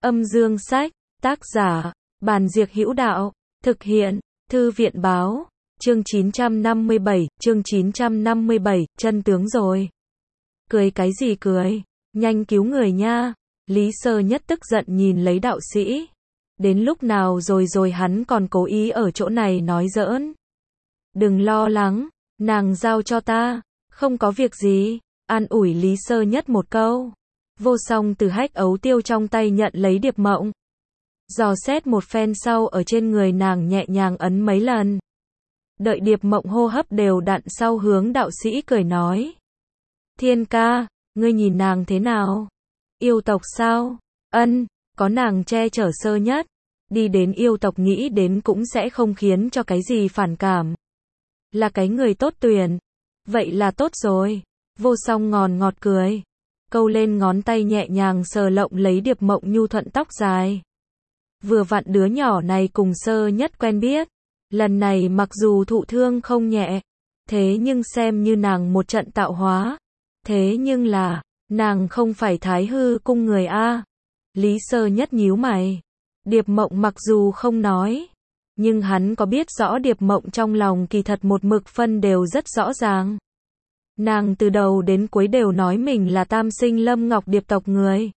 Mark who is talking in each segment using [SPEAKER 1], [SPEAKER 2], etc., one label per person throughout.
[SPEAKER 1] Âm dương sách, tác giả, Bàn Diệc Hữu Đạo, thực hiện, Thư viện báo, chương 957, chân tướng rồi. Cười cái gì cười, nhanh cứu người nha. Lý Sơ Nhất tức giận nhìn lấy đạo sĩ. Đến lúc nào rồi hắn còn cố ý ở chỗ này nói giỡn. Đừng lo lắng, nàng giao cho ta, không có việc gì, an ủi Lý Sơ Nhất một câu. Vô Song từ hách ấu tiêu trong tay nhận lấy điệp mộng. Dò xét một phen sau ở trên người nàng nhẹ nhàng ấn mấy lần. Đợi điệp mộng hô hấp đều đặn sau hướng đạo sĩ cười nói. Thiên ca, ngươi nhìn nàng thế nào? Yêu tộc sao? Ân, có nàng che chở Sơ Nhất. Đi đến yêu tộc nghĩ đến cũng sẽ không khiến cho cái gì phản cảm. Là cái người tốt tuyển. Vậy là tốt rồi. Vô Song ngọt cười. Câu lên ngón tay nhẹ nhàng sờ lộng lấy điệp mộng nhu thuận tóc dài. Vừa vặn đứa nhỏ này cùng Sơ Nhất quen biết. Lần này mặc dù thụ thương không nhẹ. Thế nhưng xem như nàng một trận tạo hóa. Thế nhưng là, nàng không phải Thái Hư cung người a. Lý Sơ Nhất nhíu mày. Điệp mộng mặc dù không nói. Nhưng hắn có biết rõ điệp mộng trong lòng kỳ thật một mực phân đều rất rõ ràng. Nàng từ đầu đến cuối đều nói mình là tam sinh Lâm Ngọc Điệp tộc người.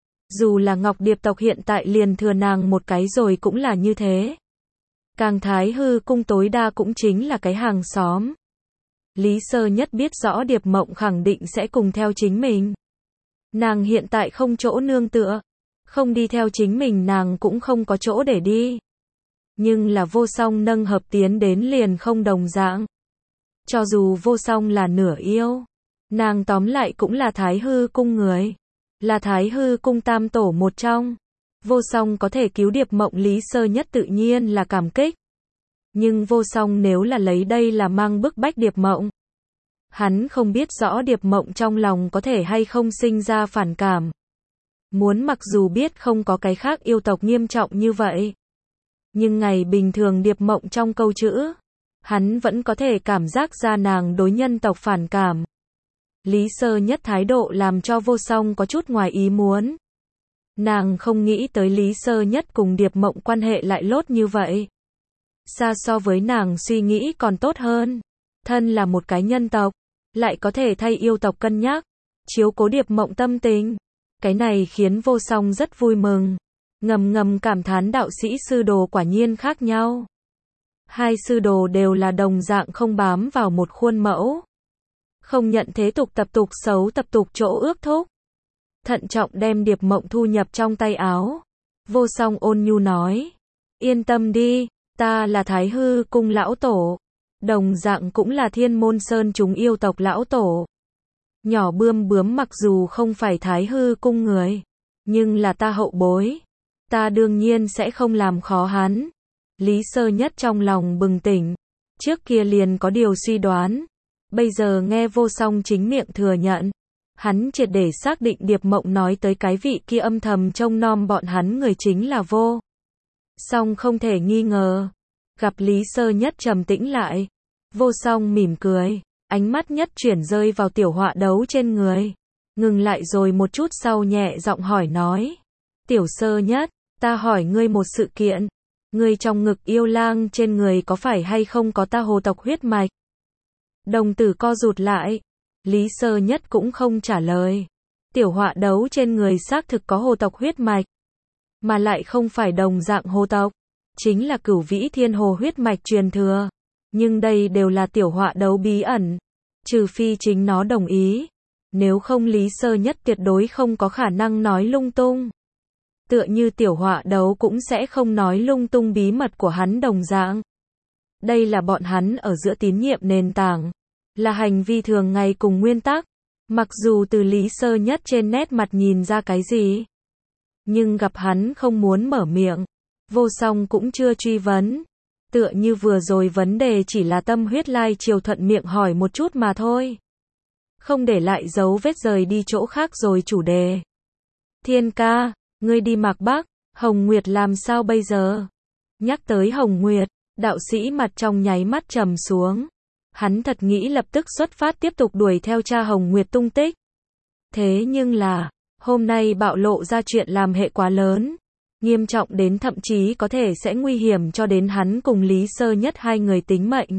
[SPEAKER 1] Dù là Ngọc Điệp tộc hiện tại liền thừa nàng một cái rồi cũng là như thế. Càng Thái Hư cung tối đa cũng chính là cái hàng xóm. Lý Sơ Nhất biết rõ điệp mộng khẳng định sẽ cùng theo chính mình. Nàng hiện tại không chỗ nương tựa. Không đi theo chính mình nàng cũng không có chỗ để đi. Nhưng là Vô Song nâng hợp tiến đến liền không đồng dạng. Cho dù Vô Song là nửa yêu, nàng tóm lại cũng là Thái Hư cung người. Là Thái Hư cung tam tổ một trong. Vô Song có thể cứu điệp mộng Lý Sơ Nhất tự nhiên là cảm kích. Nhưng Vô Song nếu là lấy đây là mang bức bách điệp mộng. Hắn không biết rõ điệp mộng trong lòng có thể hay không sinh ra phản cảm. Muốn mặc dù biết không có cái khác yêu tộc nghiêm trọng như vậy. Nhưng ngày bình thường điệp mộng trong câu chữ. Hắn vẫn có thể cảm giác ra nàng đối nhân tộc phản cảm. Lý Sơ Nhất thái độ làm cho Vô Song có chút ngoài ý muốn. Nàng không nghĩ tới Lý Sơ Nhất cùng điệp mộng quan hệ lại lốt như vậy. Xa so với nàng suy nghĩ còn tốt hơn. Thân là một cái nhân tộc, lại có thể thay yêu tộc cân nhắc, chiếu cố điệp mộng tâm tình. Cái này khiến Vô Song rất vui mừng. Ngầm cảm thán đạo sĩ sư đồ quả nhiên khác nhau. Hai sư đồ đều là đồng dạng không bám vào một khuôn mẫu. Không nhận thế tục tập tục xấu tập tục chỗ ước thúc. Thận trọng đem điệp mộng thu nhập trong tay áo. Vô Song ôn nhu nói. Yên tâm đi, ta là Thái Hư cung lão tổ. Đồng dạng cũng là Thiên Môn Sơn chúng yêu tộc lão tổ. Nhỏ Bươm Bướm mặc dù không phải Thái Hư cung người. Nhưng là ta hậu bối. Ta đương nhiên sẽ không làm khó hắn. Lý Sơ Nhất trong lòng bừng tỉnh. Trước kia liền có điều suy đoán. Bây giờ nghe Vô Song chính miệng thừa nhận. Hắn triệt để xác định điệp mộng nói tới cái vị kia âm thầm trông nom bọn hắn người chính là Vô Song không thể nghi ngờ. Gặp Lý Sơ Nhất trầm tĩnh lại. Vô Song mỉm cười. Ánh mắt nhất chuyển rơi vào tiểu họa đấu trên người. Ngừng lại rồi một chút sau nhẹ giọng hỏi nói. Tiểu Sơ Nhất, ta hỏi ngươi một sự kiện. Ngươi trong ngực yêu lang trên người có phải hay không có ta hồ tộc huyết mạch? Đồng tử co rụt lại. Lý Sơ Nhất cũng không trả lời. Tiểu họa đấu trên người xác thực có hồ tộc huyết mạch. Mà lại không phải đồng dạng hồ tộc. Chính là Cửu Vĩ Thiên Hồ huyết mạch truyền thừa. Nhưng đây đều là tiểu họa đấu bí ẩn. Trừ phi chính nó đồng ý. Nếu không Lý Sơ Nhất tuyệt đối không có khả năng nói lung tung. Tựa như tiểu họa đấu cũng sẽ không nói lung tung bí mật của hắn đồng dạng. Đây là bọn hắn ở giữa tín nhiệm nền tảng. Là hành vi thường ngày cùng nguyên tắc. Mặc dù từ Lý Sơ Nhất trên nét mặt nhìn ra cái gì. Nhưng gặp hắn không muốn mở miệng. Vô Song cũng chưa truy vấn. Tựa như vừa rồi vấn đề chỉ là tâm huyết lai chiều thuận miệng hỏi một chút mà thôi. Không để lại dấu vết rời đi chỗ khác rồi chủ đề. Thiên ca, ngươi đi Mạc Bắc, Hồng Nguyệt làm sao bây giờ? Nhắc tới Hồng Nguyệt, đạo sĩ mặt trong nháy mắt trầm xuống. Hắn thật nghĩ lập tức xuất phát tiếp tục đuổi theo cha Hồng Nguyệt tung tích. Thế nhưng là, Hôm nay bạo lộ ra chuyện làm hệ quá lớn, nghiêm trọng đến thậm chí có thể sẽ nguy hiểm cho đến hắn cùng Lý Sơ Nhất hai người tính mệnh.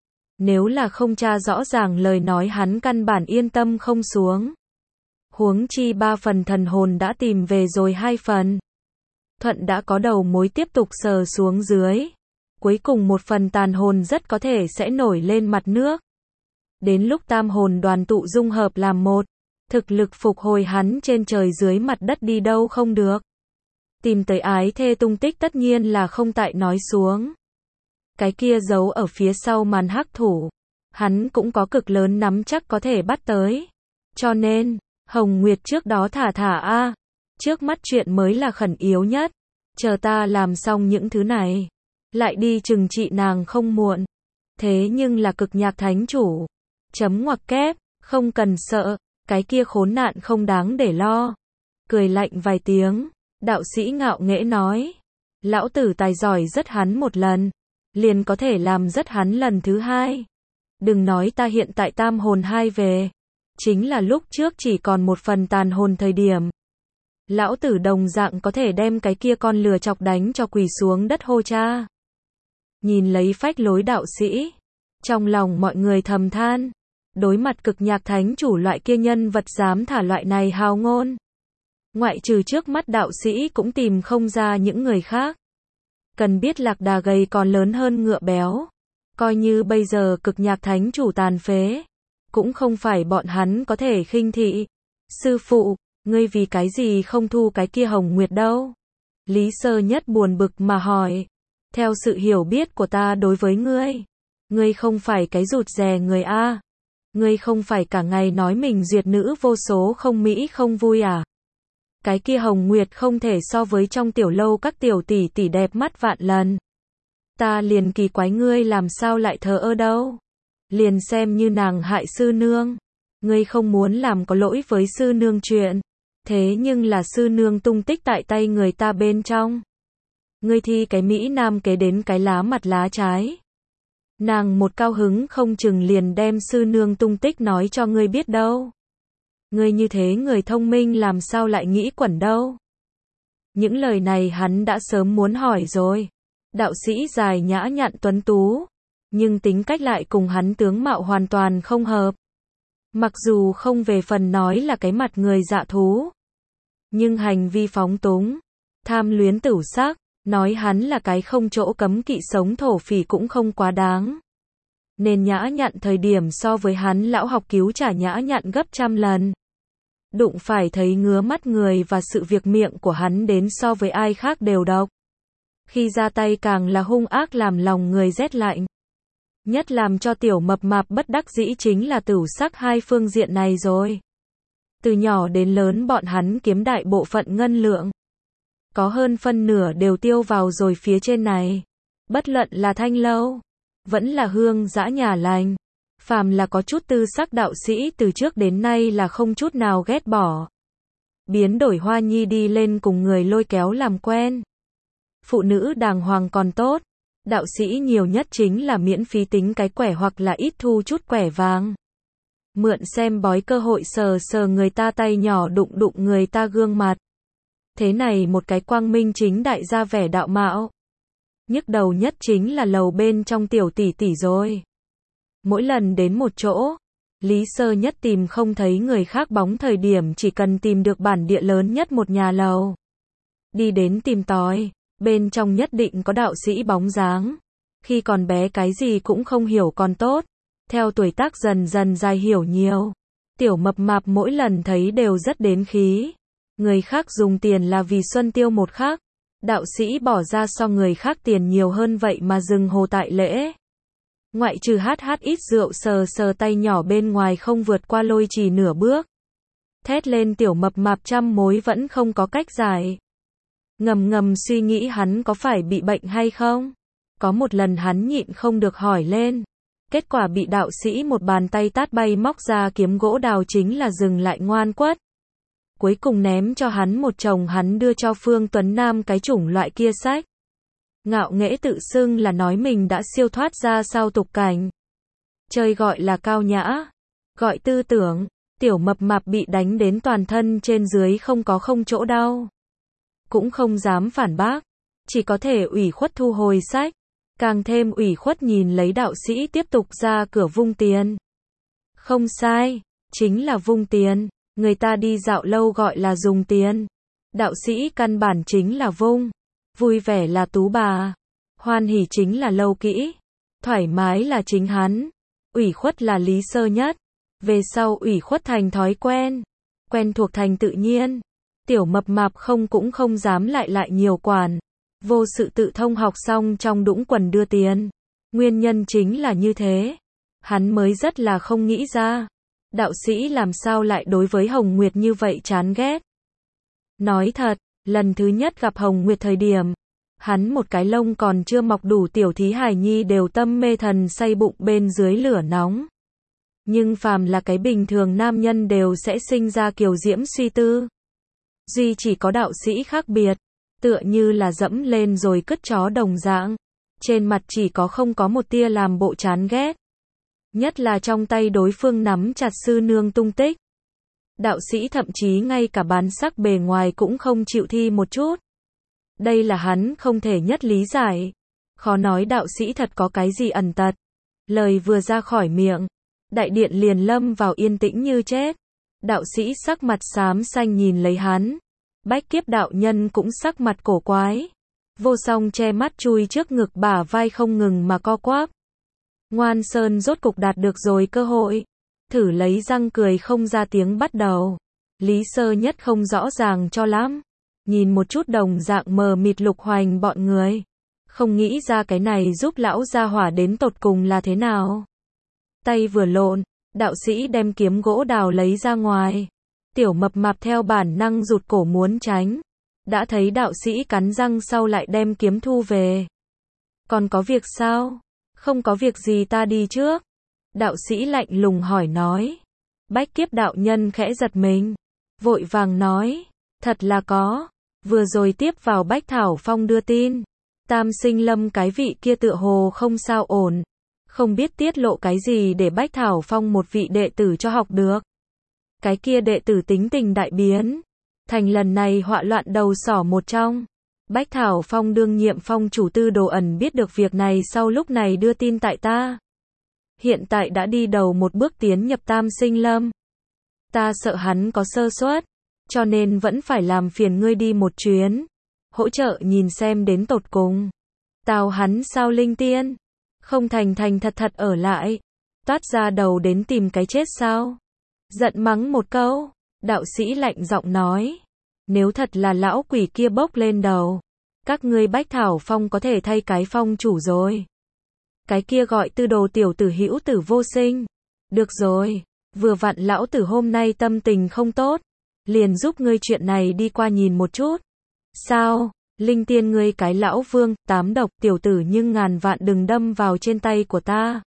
[SPEAKER 1] Nếu là không tra rõ ràng lời nói hắn căn bản yên tâm không xuống. Huống chi 3 phần thần hồn đã tìm về rồi 2 phần. Thuận đã có đầu mối tiếp tục sờ xuống dưới. Cuối cùng 1 phần tàn hồn rất có thể sẽ nổi lên mặt nước. Đến lúc tam hồn đoàn tụ dung hợp làm một, thực lực phục hồi hắn trên trời dưới mặt đất đi đâu không được. Tìm tới ái thê tung tích tất nhiên là không tại nói xuống. Cái kia giấu ở phía sau màn hắc thủ, hắn cũng có cực lớn nắm chắc có thể bắt tới. Cho nên, Hồng Nguyệt trước đó thả a, trước mắt chuyện mới là khẩn yếu nhất. Chờ ta làm xong những thứ này, lại đi trừng trị nàng không muộn. Thế nhưng là Cực Nhạc Thánh Chủ. Chấm ngoặc kép, không cần sợ, cái kia khốn nạn không đáng để lo. Cười lạnh vài tiếng, đạo sĩ ngạo nghễ nói. Lão tử tài giỏi rất hắn một lần, liền có thể làm rất hắn lần thứ 2. Đừng nói ta hiện tại tam hồn 2 về. Chính là lúc trước chỉ còn 1 phần tàn hồn thời điểm. Lão tử đồng dạng có thể đem cái kia con lừa chọc đánh cho quỳ xuống đất hô cha. Nhìn lấy phách lối đạo sĩ, trong lòng mọi người thầm than. Đối mặt Cực Nhạc Thánh Chủ loại kia nhân vật dám thả loại này hào ngôn. Ngoại trừ trước mắt đạo sĩ cũng tìm không ra những người khác. Cần biết lạc đà gầy còn lớn hơn ngựa béo. Coi như bây giờ Cực Nhạc Thánh Chủ tàn phế, cũng không phải bọn hắn có thể khinh thị. Sư phụ, ngươi vì cái gì không thu cái kia Hồng Nguyệt đâu? Lý Sơ Nhất buồn bực mà hỏi. Theo sự hiểu biết của ta đối với ngươi không phải cái rụt rè người a. Ngươi không phải cả ngày nói mình duyệt nữ vô số không mỹ không vui à? Cái kia Hồng Nguyệt không thể so với trong tiểu lâu các tiểu tỷ tỷ đẹp mắt vạn lần. Ta liền kỳ quái ngươi làm sao lại thờ ơ đâu. Liền xem như nàng hại sư nương. Ngươi không muốn làm có lỗi với sư nương chuyện. Thế nhưng là sư nương tung tích tại tay người ta bên trong. Ngươi thi cái Mỹ Nam kế đến cái lá mặt lá trái. Nàng một cao hứng không chừng liền đem sư nương tung tích nói cho ngươi biết đâu. Ngươi như thế người thông minh làm sao lại nghĩ quẩn đâu. Những lời này hắn đã sớm muốn hỏi rồi. Đạo sĩ dài nhã nhặn tuấn tú, nhưng tính cách lại cùng hắn tướng mạo hoàn toàn không hợp. Mặc dù không về phần nói là cái mặt người dạ thú, nhưng hành vi phóng túng, tham luyến tửu sắc, nói hắn là cái không chỗ cấm kỵ sống thổ phỉ cũng không quá đáng. Nên nhã nhặn thời điểm so với hắn lão học cứu trả nhã nhặn gấp trăm lần. Đụng phải thấy ngứa mắt người và sự việc miệng của hắn đến so với ai khác đều độc. Khi ra tay càng là hung ác làm lòng người rét lạnh. Nhất làm cho tiểu mập mạp bất đắc dĩ chính là tửu sắc hai phương diện này rồi. Từ nhỏ đến lớn bọn hắn kiếm đại bộ phận ngân lượng. Có hơn phân nửa đều tiêu vào rồi phía trên này. Bất luận là thanh lâu, vẫn là hương dã nhà lành. Phàm là có chút tư sắc đạo sĩ từ trước đến nay là không chút nào ghét bỏ. Biến đổi hoa nhi đi lên cùng người lôi kéo làm quen. Phụ nữ đàng hoàng còn tốt. Đạo sĩ nhiều nhất chính là miễn phí tính cái quẻ hoặc là ít thu chút quẻ vàng. Mượn xem bói cơ hội sờ sờ người ta tay nhỏ đụng đụng người ta gương mặt. Thế này một cái quang minh chính đại ra vẻ đạo mạo. Nhức đầu nhất chính là lầu bên trong tiểu tỷ tỷ rồi. Mỗi lần đến một chỗ, Lý Sơ Nhất tìm không thấy người khác bóng thời điểm chỉ cần tìm được bản địa lớn nhất một nhà lầu. Đi đến tìm tòi, bên trong nhất định có đạo sĩ bóng dáng. Khi còn bé cái gì cũng không hiểu còn tốt. Theo tuổi tác dần dần dài hiểu nhiều. Tiểu mập mạp mỗi lần thấy đều rất đến khí. Người khác dùng tiền là vì xuân tiêu một khác. Đạo sĩ bỏ ra so người khác tiền nhiều hơn vậy mà dừng hồ tại lễ. Ngoại trừ hát ít rượu sờ sờ tay nhỏ bên ngoài không vượt qua lôi trì nửa bước. Thét lên tiểu mập mạp trăm mối vẫn không có cách giải. Ngầm ngầm suy nghĩ hắn có phải bị bệnh hay không. Có một lần hắn nhịn không được hỏi lên. Kết quả bị đạo sĩ một bàn tay tát bay móc ra kiếm gỗ đào chính là dừng lại ngoan quất. Cuối cùng ném cho hắn một chồng hắn đưa cho Phương Tuấn Nam cái chủng loại kia sách. Ngạo nghễ tự xưng là nói mình đã siêu thoát ra sau tục cảnh. Chơi gọi là cao nhã, gọi tư tưởng, Tiểu mập mạp bị đánh đến toàn thân trên dưới không chỗ đau. Cũng không dám phản bác, chỉ có thể ủy khuất thu hồi sách. Càng thêm ủy khuất nhìn lấy đạo sĩ tiếp tục ra cửa vung tiền. Không sai, chính là vung tiền, người ta đi dạo lâu gọi là dùng tiền. Đạo sĩ căn bản chính là vung, vui vẻ là tú bà, hoan hỉ chính là lâu kỹ, thoải mái là chính hắn, ủy khuất là Lý Sơ Nhất. Về sau ủy khuất thành thói quen, quen thuộc thành tự nhiên. Tiểu mập mạp cũng không dám lại nhiều quản. Vô sự tự thông học xong trong đũng quần đưa tiền. Nguyên nhân chính là như thế. Hắn mới rất là không nghĩ ra. Đạo sĩ làm sao lại đối với Hồng Nguyệt như vậy chán ghét. Nói thật, lần thứ nhất gặp Hồng Nguyệt thời điểm, hắn một cái lông còn chưa mọc đủ tiểu thí hài nhi đều tâm mê thần say bụng bên dưới lửa nóng. Nhưng phàm là cái bình thường nam nhân đều sẽ sinh ra kiều diễm suy tư. Duy chỉ có đạo sĩ khác biệt, tựa như là dẫm lên rồi cứt chó đồng dạng. Trên mặt chỉ không có một tia làm bộ chán ghét. Nhất là trong tay đối phương nắm chặt sư nương tung tích. Đạo sĩ thậm chí ngay cả bán sắc bề ngoài cũng không chịu thi một chút. Đây là hắn không thể nhất lý giải. Khó nói đạo sĩ thật có cái gì ẩn tật. Lời vừa ra khỏi miệng, đại điện liền lâm vào yên tĩnh như chết. Đạo sĩ sắc mặt xám xanh nhìn lấy hắn. Bách Kiếp đạo nhân cũng sắc mặt cổ quái. Vô Song che mắt chui trước ngực bả vai không ngừng mà co quắp. Ngoan Sơn rốt cục đạt được rồi cơ hội. Thử lấy răng cười không ra tiếng bắt đầu. Lý Sơ Nhất không rõ ràng cho lắm. Nhìn một chút đồng dạng mờ mịt Lục Hoành bọn người. Không nghĩ ra cái này giúp lão gia hỏa đến tột cùng là thế nào. Tay vừa lộn, đạo sĩ đem kiếm gỗ đào lấy ra ngoài. Tiểu mập mạp theo bản năng rụt cổ muốn tránh. Đã thấy đạo sĩ cắn răng sau lại đem kiếm thu về. Còn có việc sao? Không có việc gì ta đi trước. Đạo sĩ lạnh lùng hỏi nói. Bách Kiếp đạo nhân khẽ giật mình. Vội vàng nói. Thật là có. Vừa rồi tiếp vào Bách Thảo Phong đưa tin. Tam Sinh Lâm cái vị kia tựa hồ không sao ổn. Không biết tiết lộ cái gì để Bách Thảo Phong một vị đệ tử cho học được. Cái kia đệ tử tính tình đại biến. Thành lần này họa loạn đầu sỏ một trong. Bách Thảo Phong đương nhiệm phong chủ Tư Đồ Ẩn biết được việc này sau lúc này đưa tin tại ta. Hiện tại đã đi đầu một bước tiến nhập Tam Sinh Lâm. Ta sợ hắn có sơ suất, cho nên vẫn phải làm phiền ngươi đi một chuyến. Hỗ trợ nhìn xem đến tột cùng. Tào hắn sao linh tiên. Không thành thật ở lại. Toát ra đầu đến tìm cái chết sao. Giận mắng một câu. Đạo sĩ lạnh giọng nói. Nếu thật là lão quỷ kia bốc lên đầu. Các ngươi Bách Thảo Phong có thể thay cái phong chủ rồi. Cái kia gọi Tư Đồ tiểu tử hữu tử vô sinh. Được rồi. Vừa vặn lão tử hôm nay tâm tình không tốt. Liền giúp ngươi chuyện này đi qua nhìn một chút. Sao? Linh tiên ngươi cái lão vương, tám độc tiểu tử nhưng ngàn vạn đừng đâm vào trên tay của ta.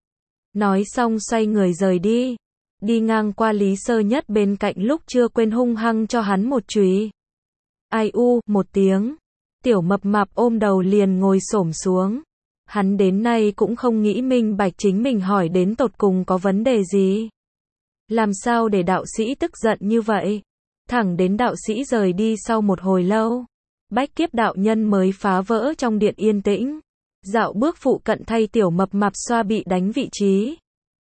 [SPEAKER 1] Nói xong xoay người rời đi. Đi ngang qua Lý Sơ Nhất bên cạnh lúc chưa quên hung hăng cho hắn một chùy. Ai u, một tiếng. Tiểu mập mạp ôm đầu liền ngồi xổm xuống. Hắn đến nay cũng không nghĩ minh bạch chính mình hỏi đến tột cùng có vấn đề gì. Làm sao để đạo sĩ tức giận như vậy? Thẳng đến đạo sĩ rời đi sau một hồi lâu. Bách Kiếp đạo nhân mới phá vỡ trong điện yên tĩnh. Dạo bước phụ cận thay tiểu mập mạp xoa bị đánh vị trí.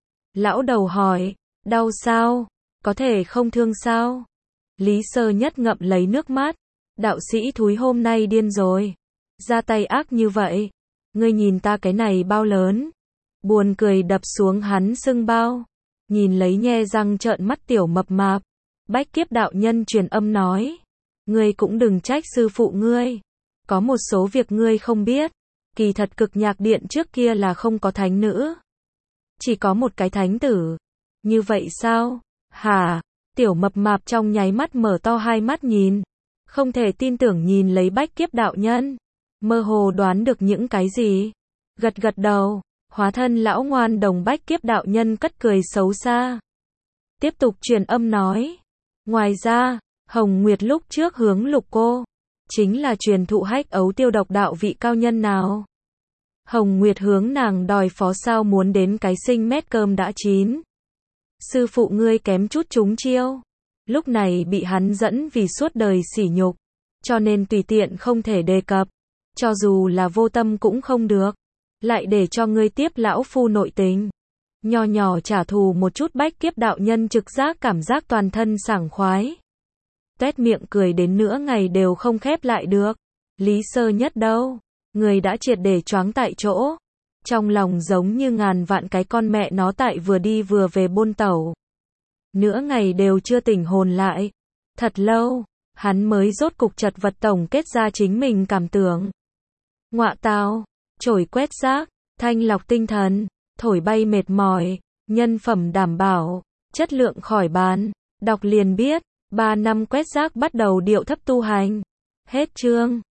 [SPEAKER 1] Lão đầu hỏi, đau sao? Có thể không thương sao? Lý Sơ Nhất ngậm lấy nước mắt. Đạo sĩ thúi hôm nay điên rồi. Ra tay ác như vậy. Ngươi nhìn ta cái này bao lớn. Buồn cười đập xuống hắn sưng bao. Nhìn lấy nhe răng trợn mắt tiểu mập mạp. Bách Kiếp đạo nhân truyền âm nói. Ngươi cũng đừng trách sư phụ ngươi. Có một số việc ngươi không biết. Kỳ thật Cực Nhạc Điện trước kia là không có thánh nữ. Chỉ có một cái thánh tử. Như vậy sao? Hả? Tiểu mập mạp trong nháy mắt mở to hai mắt nhìn. Không thể tin tưởng nhìn lấy Bách Kiếp đạo nhân. Mơ hồ đoán được những cái gì. Gật đầu. Hóa thân lão ngoan đồng Bách Kiếp đạo nhân cất cười xấu xa. Tiếp tục truyền âm nói. Ngoài ra, Hồng Nguyệt lúc trước hướng Lục cô. Chính là truyền thụ hách ấu tiêu độc đạo vị cao nhân nào. Hồng Nguyệt hướng nàng đòi phó sao muốn đến cái sinh mét cơm đã chín. Sư phụ ngươi kém chút trúng chiêu. Lúc này bị hắn dẫn vì suốt đời sỉ nhục, cho nên tùy tiện không thể đề cập. Cho dù là vô tâm cũng không được. Lại để cho ngươi tiếp lão phu nội tình. Nho nhỏ trả thù một chút bách kiếp đạo nhân trực giác cảm giác toàn thân sảng khoái. Tuét miệng cười đến nửa ngày đều không khép lại được. Lý Sơ Nhất đâu? Người đã triệt để choáng tại chỗ. Trong lòng giống như ngàn vạn cái con mẹ nó tại vừa đi vừa về bôn tẩu. Nửa ngày đều chưa tỉnh hồn lại. Thật lâu, hắn mới rốt cục chật vật tổng kết ra chính mình cảm tưởng. Ngọa tao, chổi quét rác, thanh lọc tinh thần, thổi bay mệt mỏi, nhân phẩm đảm bảo, chất lượng khỏi bàn. Đọc liền biết, 3 năm quét rác bắt đầu điệu thấp tu hành. Hết chương.